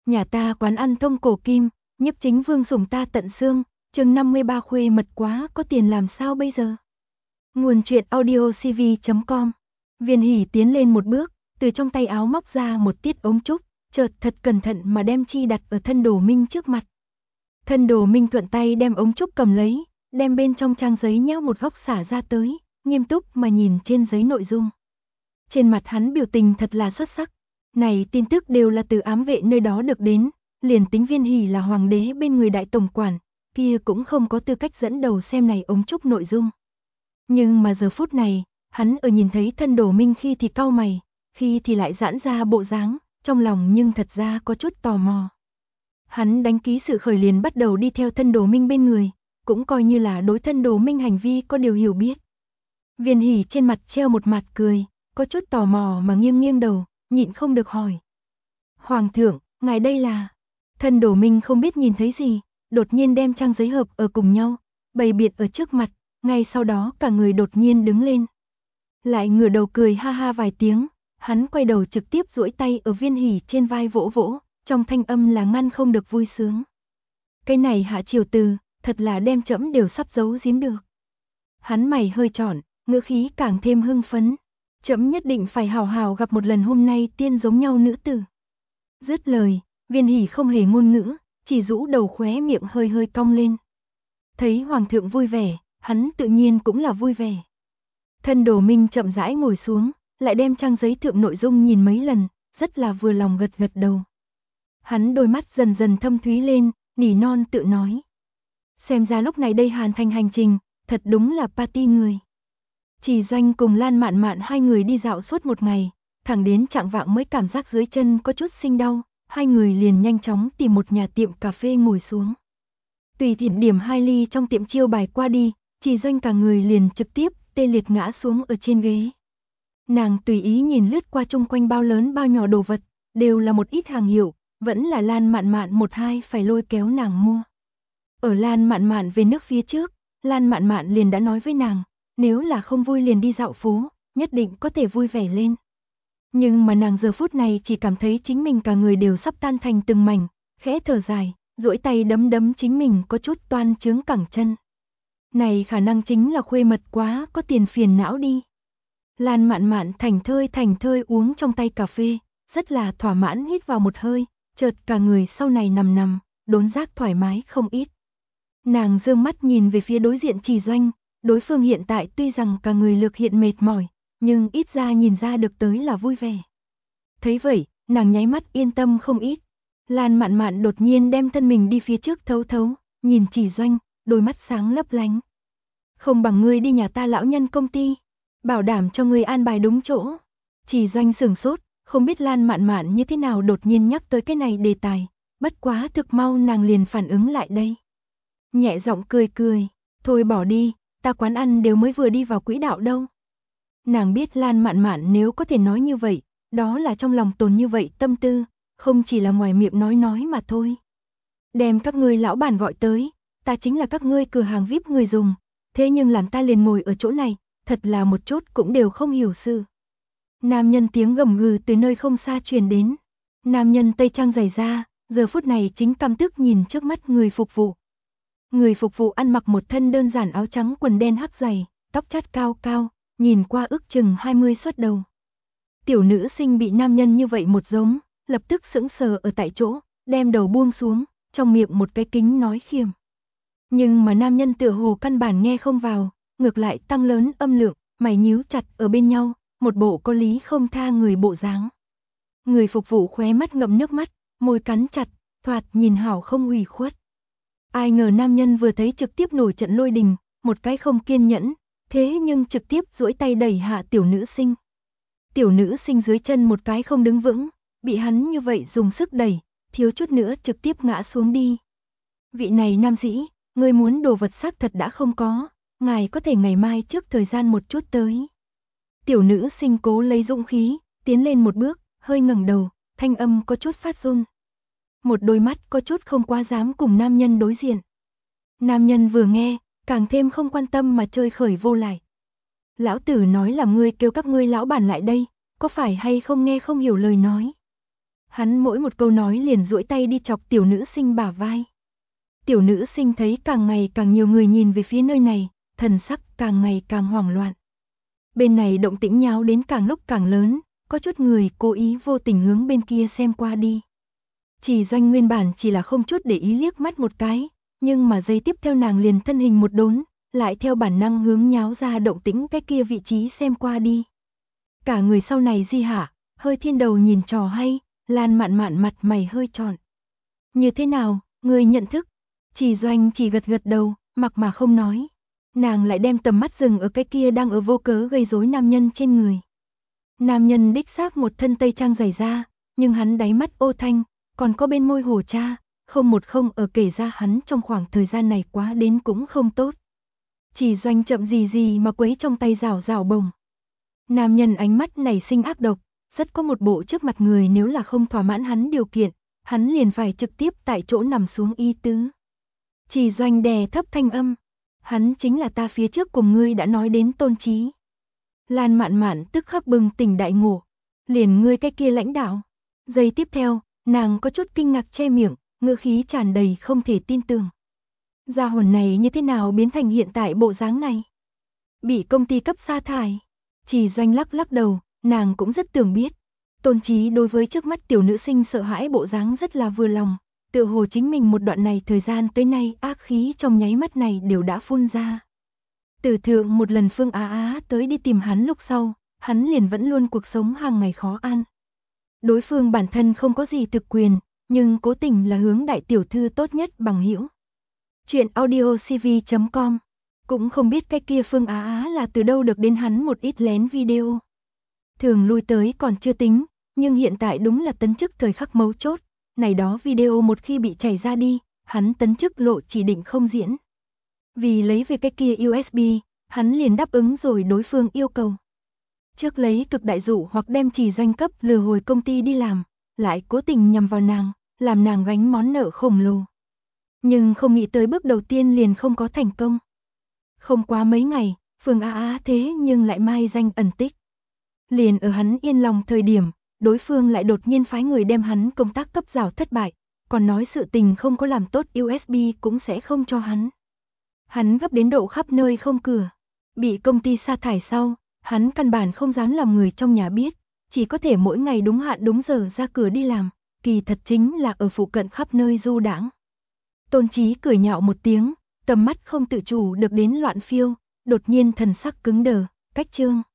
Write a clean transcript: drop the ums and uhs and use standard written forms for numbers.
Nhà ta quán ăn thông cổ kim, nhiếp chính vương sủng ta tận xương, chương 53 khuê mật quá có tiền làm sao bây giờ? Nguồn truyện audio cv.com. Viên Hỷ tiến lên một bước, từ trong tay áo móc ra một tiết ống trúc, chợt thật cẩn thận mà đem chi đặt ở thân Đồ Minh trước mặt. Thân Đồ Minh thuận tay đem ống trúc cầm lấy, đem bên trong trang giấy nhão một góc xả ra tới, nghiêm túc mà nhìn trên giấy nội dung. Trên mặt hắn biểu tình thật là xuất sắc. Này tin tức đều là từ ám vệ nơi đó được đến, liền tính Viên Hỷ là hoàng đế bên người đại tổng quản, kia cũng không có tư cách dẫn đầu xem này ống trúc nội dung. Nhưng mà giờ phút này, hắn ở nhìn thấy thân Đồ Minh khi thì cau mày, khi thì lại giãn ra bộ dáng, trong lòng nhưng thật ra có chút tò mò. Hắn đánh ký sự khởi liền bắt đầu đi theo thân Đồ Minh bên người, cũng coi như là đối thân Đồ Minh hành vi có điều hiểu biết. Viên Hỷ trên mặt treo một mặt cười, có chút tò mò mà nghiêng nghiêng đầu, nhịn không được hỏi. Hoàng thượng, ngài đây là... Thân Đồ Minh không biết nhìn thấy gì, đột nhiên đem trang giấy hợp ở cùng nhau, bày biện ở trước mặt, ngay sau đó cả người đột nhiên đứng lên. Lại ngửa đầu cười ha ha vài tiếng, hắn quay đầu trực tiếp duỗi tay ở Viên Hỷ trên vai vỗ vỗ, trong thanh âm là ngăn không được vui sướng. Cái này hạ triều từ, thật là đem trẫm đều sắp giấu giếm được. Hắn mày hơi trọn, ngữ khí càng thêm hưng phấn. Trẫm nhất định phải hào hào gặp một lần hôm nay tiên giống nhau nữ tử. Dứt lời, Viên Hỷ không hề ngôn ngữ, chỉ rũ đầu khóe miệng hơi hơi cong lên. Thấy hoàng thượng vui vẻ, hắn tự nhiên cũng là vui vẻ. Thân Đồ Minh chậm rãi ngồi xuống, lại đem trang giấy thượng nội dung nhìn mấy lần, rất là vừa lòng gật gật đầu. Hắn đôi mắt dần dần thâm thúy lên, nỉ non tự nói. Xem ra lúc này đây Hàn Thành hành trình, thật đúng là party người. Chỉ Doanh cùng Lan Mạn Mạn hai người đi dạo suốt một ngày, thẳng đến chạng vạng mới cảm giác dưới chân có chút sinh đau, hai người liền nhanh chóng tìm một nhà tiệm cà phê ngồi xuống. Tùy tiện điểm 2 ly trong tiệm chiêu bài qua đi, Chỉ Doanh cả người liền trực tiếp tê liệt ngã xuống ở trên ghế. Nàng tùy ý nhìn lướt qua chung quanh bao lớn bao nhỏ đồ vật, đều là một ít hàng hiệu, vẫn là Lan Mạn Mạn một hai phải lôi kéo nàng mua. Ở Lan Mạn Mạn về nước phía trước, Lan Mạn Mạn liền đã nói với nàng, nếu là không vui liền đi dạo phố, nhất định có thể vui vẻ lên. Nhưng mà nàng giờ phút này chỉ cảm thấy chính mình cả người đều sắp tan thành từng mảnh, khẽ thở dài, duỗi tay đấm đấm chính mình có chút toan chướng cẳng chân. Này khả năng chính là khuê mật quá có tiền phiền não đi. Lan Mạn Mạn thành thơi uống trong tay cà phê, rất là thỏa mãn hít vào một hơi, chợt cả người sau này nằm, đốn giác thoải mái không ít. Nàng dương mắt nhìn về phía đối diện Chỉ Doanh, đối phương hiện tại tuy rằng cả người lược hiện mệt mỏi, nhưng ít ra nhìn ra được tới là vui vẻ. Thấy vậy, nàng nháy mắt yên tâm không ít. Lan Mạn Mạn đột nhiên đem thân mình đi phía trước thấu thấu, nhìn Chỉ Doanh, đôi mắt sáng lấp lánh. Không bằng ngươi đi nhà ta lão nhân công ty, bảo đảm cho ngươi an bài đúng chỗ. Chỉ Doanh sửng sốt, không biết Lan Mạn Mạn như thế nào đột nhiên nhắc tới cái này đề tài, bất quá thực mau nàng liền phản ứng lại đây. Nhẹ giọng cười, thôi bỏ đi, ta quán ăn đều mới vừa đi vào quỹ đạo đâu. Nàng biết Lan Mạn Mạn nếu có thể nói như vậy, đó là trong lòng tồn như vậy tâm tư, không chỉ là ngoài miệng nói mà thôi. Đem các ngươi lão bản gọi tới, ta chính là các ngươi cửa hàng VIP người dùng, thế nhưng làm ta liền ngồi ở chỗ này, thật là một chút cũng đều không hiểu sự. Nam nhân tiếng gầm gừ từ nơi không xa truyền đến. Nam nhân tây trang dày da, giờ phút này chính căm tức nhìn trước mắt người phục vụ. Người phục vụ ăn mặc một thân đơn giản áo trắng quần đen hắc dày, tóc chát cao cao, nhìn qua ước chừng 20 xuất đầu. Tiểu nữ sinh bị nam nhân như vậy một giống, lập tức sững sờ ở tại chỗ, đem đầu buông xuống, trong miệng một cái kính nói khiêm. Nhưng mà nam nhân tựa hồ căn bản nghe không vào, ngược lại tăng lớn âm lượng, mày nhíu chặt ở bên nhau, một bộ có lý không tha người bộ dáng. Người phục vụ khóe mắt ngậm nước mắt, môi cắn chặt, thoạt nhìn hảo không ủy khuất. Ai ngờ nam nhân vừa thấy trực tiếp nổi trận lôi đình, một cái không kiên nhẫn, thế nhưng trực tiếp duỗi tay đẩy hạ tiểu nữ sinh. Tiểu nữ sinh dưới chân một cái không đứng vững, bị hắn như vậy dùng sức đẩy, thiếu chút nữa trực tiếp ngã xuống đi. Vị này nam sĩ, người muốn đồ vật xác thật đã không có, ngài có thể ngày mai trước thời gian một chút tới. Tiểu nữ sinh cố lấy dũng khí, tiến lên một bước, hơi ngẩng đầu, thanh âm có chút phát run. Một đôi mắt có chút không quá dám cùng nam nhân đối diện. Nam nhân vừa nghe, càng thêm không quan tâm mà chơi khởi vô lại. Lão tử nói là ngươi kêu các ngươi lão bản lại đây, có phải hay không nghe không hiểu lời nói. Hắn mỗi một câu nói liền duỗi tay đi chọc tiểu nữ sinh bả vai. Tiểu nữ sinh thấy càng ngày càng nhiều người nhìn về phía nơi này, thần sắc càng ngày càng hoảng loạn. Bên này động tĩnh nháo đến càng lúc càng lớn, có chút người cố ý vô tình hướng bên kia xem qua đi. Chỉ Doanh nguyên bản chỉ là không chút để ý liếc mắt một cái, nhưng mà giây tiếp theo nàng liền thân hình một đốn, lại theo bản năng hướng nháo ra động tĩnh cái kia vị trí xem qua đi. Cả người sau này di hả, hơi thiên đầu nhìn trò hay, Lan Mạn Mạn mặt mày hơi tròn. Như thế nào, người nhận thức? Chỉ Doanh chỉ gật gật đầu, mặc mà không nói. Nàng lại đem tầm mắt dừng ở cái kia đang ở vô cớ gây rối nam nhân trên người. Nam nhân đích xác một thân tây trang dày da, nhưng hắn đáy mắt ô thanh, còn có bên môi hồ cha, không một không ở kể ra hắn trong khoảng thời gian này quá đến cũng không tốt. Chỉ Doanh chậm gì mà quấy trong tay rảo rảo bồng. Nam nhân ánh mắt nảy sinh ác độc, rất có một bộ trước mặt người nếu là không thỏa mãn hắn điều kiện, hắn liền phải trực tiếp tại chỗ nằm xuống y tứ. Chỉ Doanh đè thấp thanh âm, hắn chính là ta phía trước cùng ngươi đã nói đến Tôn Chí. Lan Mạn Mạn tức khắc bừng tỉnh đại ngộ, liền ngươi cái kia lãnh đạo. Giây tiếp theo, nàng có chút kinh ngạc che miệng, ngữ khí tràn đầy không thể tin tưởng. Gia hồn này như thế nào biến thành hiện tại bộ dáng này? Bị công ty cấp sa thải. Chỉ Doanh lắc lắc đầu, nàng cũng rất tưởng biết. Tôn Chí đối với trước mắt tiểu nữ sinh sợ hãi bộ dáng rất là vừa lòng, tự hồ chính mình một đoạn này thời gian tới nay ác khí trong nháy mắt này đều đã phun ra. Từ thượng một lần Phương Á Á tới đi tìm hắn lúc sau, hắn liền vẫn luôn cuộc sống hàng ngày khó ăn. Đối phương bản thân không có gì thực quyền, nhưng cố tình là hướng đại tiểu thư tốt nhất bằng hữu. Chuyện audiocv.com, cũng không biết cái kia Phương Á Á là từ đâu được đến hắn một ít lén video. Thường lui tới còn chưa tính, nhưng hiện tại đúng là tấn chức thời khắc mấu chốt, này đó video một khi bị chảy ra đi, hắn tấn chức lộ chỉ định không diễn. Vì lấy về cái kia USB, hắn liền đáp ứng rồi đối phương yêu cầu. Trước lấy cực đại dụ hoặc đem Chỉ Doanh cấp lừa hồi công ty đi làm, lại cố tình nhằm vào nàng, làm nàng gánh món nợ khổng lồ. Nhưng không nghĩ tới bước đầu tiên liền không có thành công. Không quá mấy ngày, Phương Á Á thế nhưng lại mai danh ẩn tích. Liền ở hắn yên lòng thời điểm, đối phương lại đột nhiên phái người đem hắn công tác cấp rào thất bại, còn nói sự tình không có làm tốt USB cũng sẽ không cho hắn. Hắn gấp đến độ khắp nơi không cửa. Bị công ty sa thải sau, hắn căn bản không dám làm người trong nhà biết, chỉ có thể mỗi ngày đúng hạn đúng giờ ra cửa đi làm, kỳ thật chính là ở phụ cận khắp nơi du đãng. Tôn Chí cười nhạo một tiếng, tầm mắt không tự chủ được đến loạn phiêu, đột nhiên thần sắc cứng đờ, cách chương.